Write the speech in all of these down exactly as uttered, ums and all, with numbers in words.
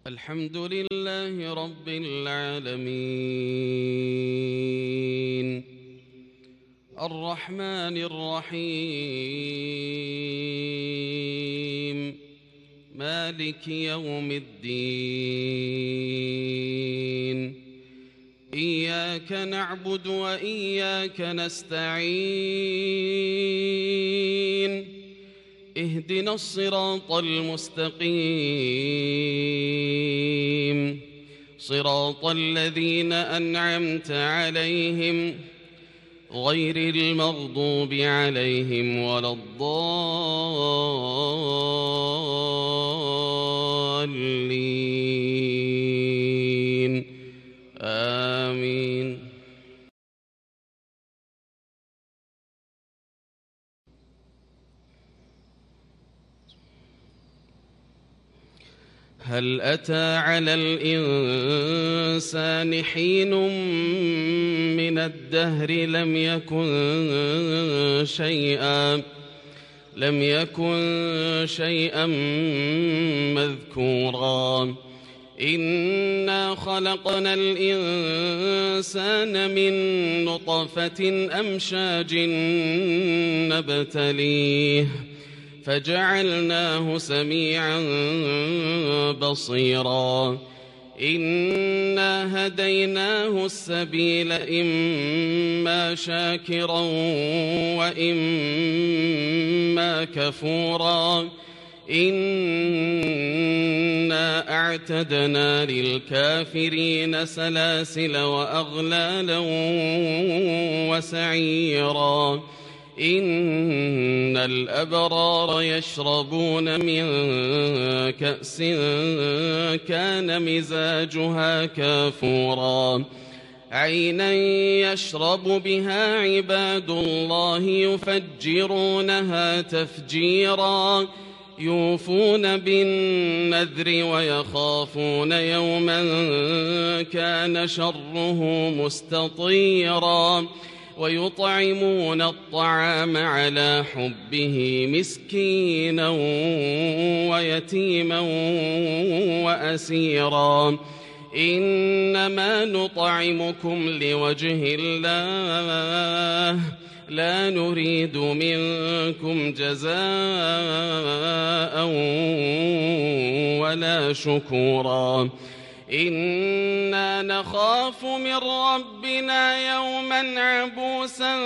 الحمد لله رب العالمين الرحمن الرحيم مالك يوم الدين إياك نعبد وإياك نستعين اهدنا الصراط المستقيم صراط الذين أنعمت عليهم غير المغضوب عليهم ولا الضالين آمين. هل أتى على الإنسان حين من الدهر لم يكن شيئا لم يكن شيئا مذكورا إنا خلقنا الإنسان من نطفة أمشاج نبتليه فجعلناه سميعا بصيرا إنا هديناه السبيل إما شاكرا وإما كفورا إنا أعتدنا للكافرين سلاسل وأغلالا وسعيرا إن الأبرار يشربون من كأس كان مزاجها كافورا عينا يشرب بها عباد الله يفجرونها تفجيرا يوفون بالنذر ويخافون يوما كان شره مستطيرا ويطعمون الطعام على حبه مسكينا ويتيما وأسيرا إنما نطعمكم لوجه الله لا نريد منكم جزاء ولا شكورا إنا نخاف من ربنا يوما عبوسا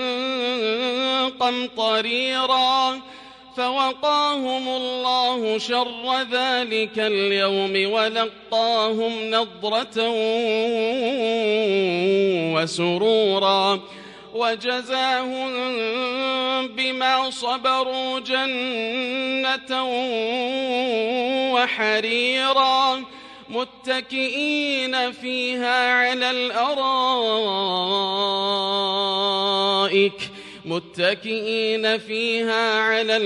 قمطريرا فوقاهم الله شر ذلك اليوم ولقاهم نضرة وسرورا وجزاهم بما صبروا جنة وحريرا متكئين فيها على الأرائك متكئين فيها على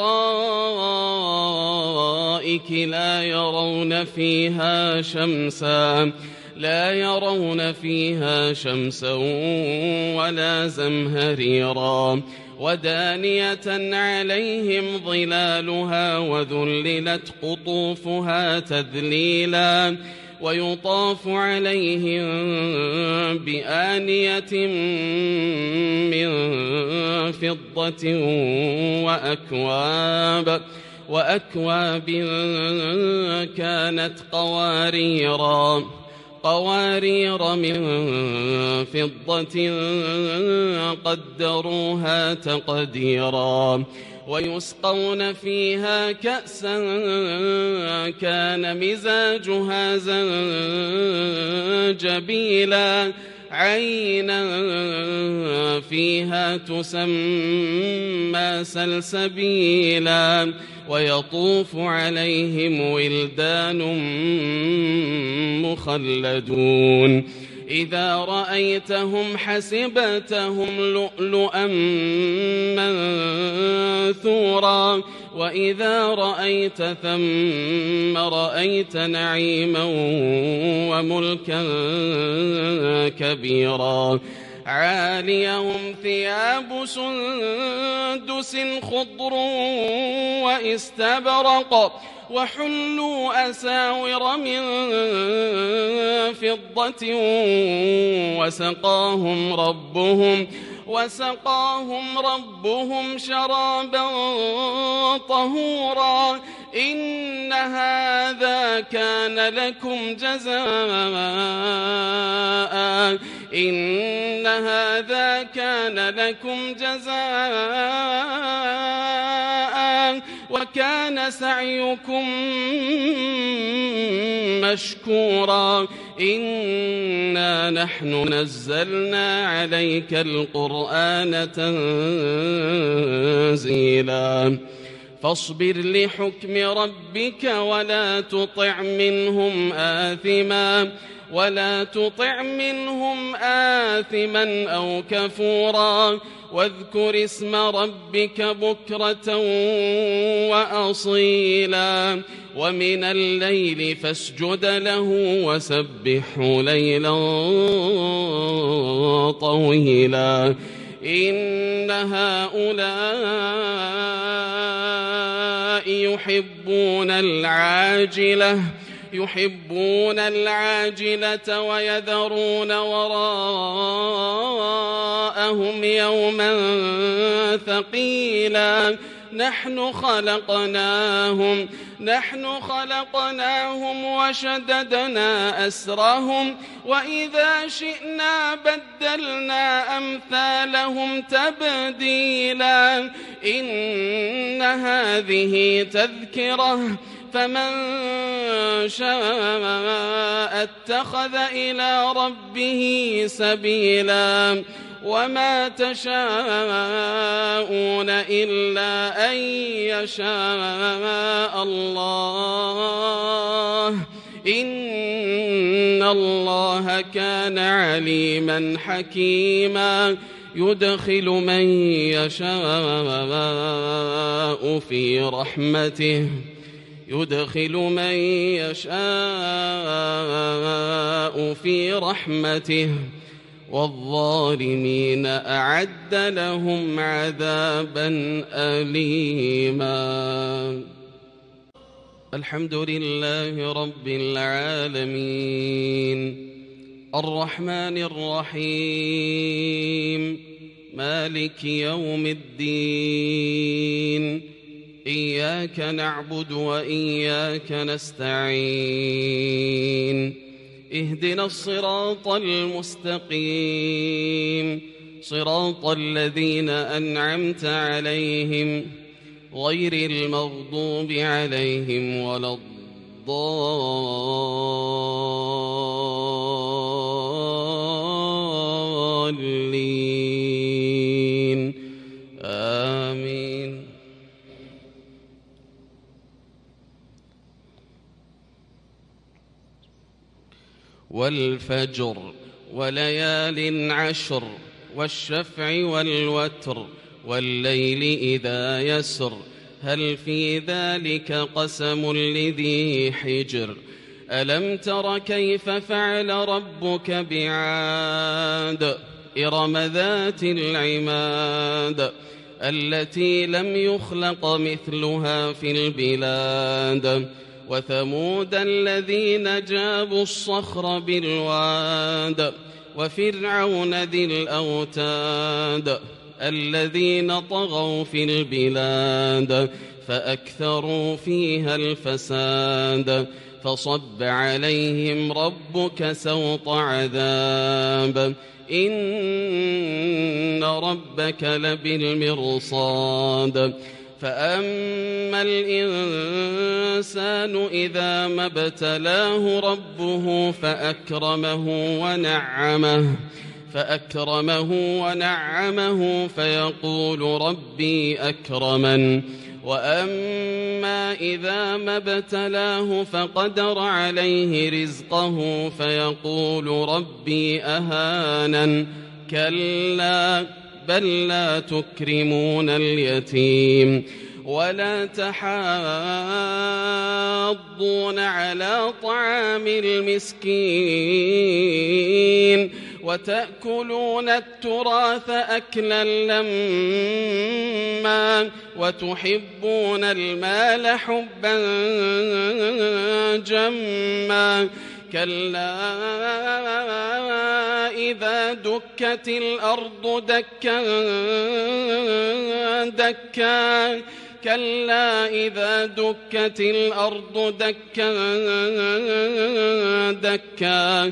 الأرائك لا يرون فيها شمسا لا يرون فيها شمسا ولا زمهريرا ودانية عليهم ظلالها وذللت قطوفها تذليلا ويطاف عليهم بآنية من فضة وأكواب وأكواب كانت قواريرا قوارير من فضة قدروها تقديرا ويسقون فيها كأسا كان مزاجها زنجبيلا عينا فيها تسمى سلسبيلا ويطوف عليهم ولدان مخلدون إذا رأيتهم حسبتهم لؤلؤا منثورا وإذا رأيت ثم رأيت نعيما وملكا كبيرا عاليهم ثياب سندس خضر واستبرق وحلوا أساور من فضة وسقاهم ربهم وسقاهم ربهم شرابا طهورا إن هذا كان لكم جزاء إن هذا كان لكم جزاء وكان سعيكم مشكورا إنا نحن نزلنا عليك القرآن تنزيلا فاصبر لحكم ربك ولا تطع منهم آثما ولا تطع منهم آثما أو كفورا واذكر اسم ربك بكرة وأصيلا ومن الليل فاسجد له وسبحه ليلا طويلا إن هؤلاء يحبون العاجلة يحبون العاجلة ويذرون وراءهم يوما ثقيلا نحن خلقناهم نحن خلقناهم وشددنا أسرهم وإذا شئنا بدلنا أمثالهم تبديلا إن هذه تذكرة فمن شاء اتخذ إلى ربه سبيلا وما تشاءون إلا أن يشاء الله إن الله كان عليما حكيما يدخل من يشاء في رحمته يدخل من يشاء في رحمته والظالمين أعد لهم عذابا أليما الحمد لله رب العالمين الرحمن الرحيم مالك يوم الدين إياك نعبد وإياك نستعين اهدنا الصراط المستقيم صراط الذين أنعمت عليهم غير المغضوب عليهم ولا الضالين آمين والفجر وليال عشر والشفع والوتر والليل إذا يسر هل في ذلك قسم لذي حجر ألم تر كيف فعل ربك بعاد إرم ذات العماد التي لم يخلق مثلها في البلاد وثمود الذين جابوا الصخر بالواد وفرعون ذي الأوتاد الذين طغوا في البلاد فأكثروا فيها الفساد فصب عليهم ربك سوط عذاب إن ربك لبالمرصاد فأما الإنسان إذا ما ابتلاه ربه فأكرمه ونعمه فأكرمه ونعمه فيقول ربي أكرمن وأما إذا ما ابتلاه فقدر عليه رزقه فيقول ربي أهانن كلا بل لا تكرمون اليتيم ولا تحاضون على طعام المسكين وتأكلون التراث أكلا لما وتحبون المال حبا جما كلا إذا دكت الأرض دكا دكا كلا إذا دكت الأرض دكا دكا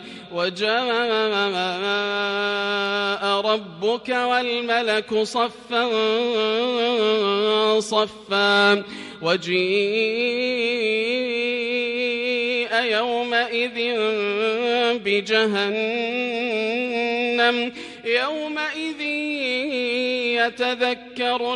وجاء ربك والملك صفا صفا وجيء يومئذ بجهنم يومئذ يتذكر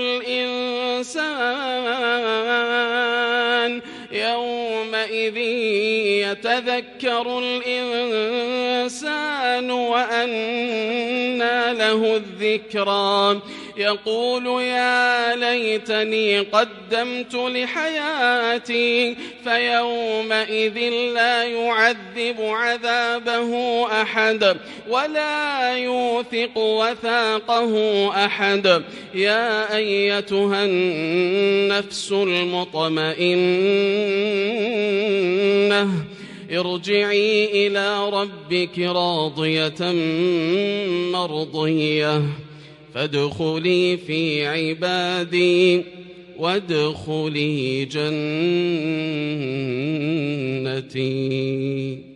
الإنسان يومئذ يتذكر الإنسان وأنى له الذكرى يقول يا ليتني قدمت لحياتي فيومئذ لا يعذب عذابه أحد ولا يوثق وثاقه أحد يا أيتها النفس المطمئنة ارجعي إلى ربك راضية مرضية فادخلي في عبادي وادخلي جنتي.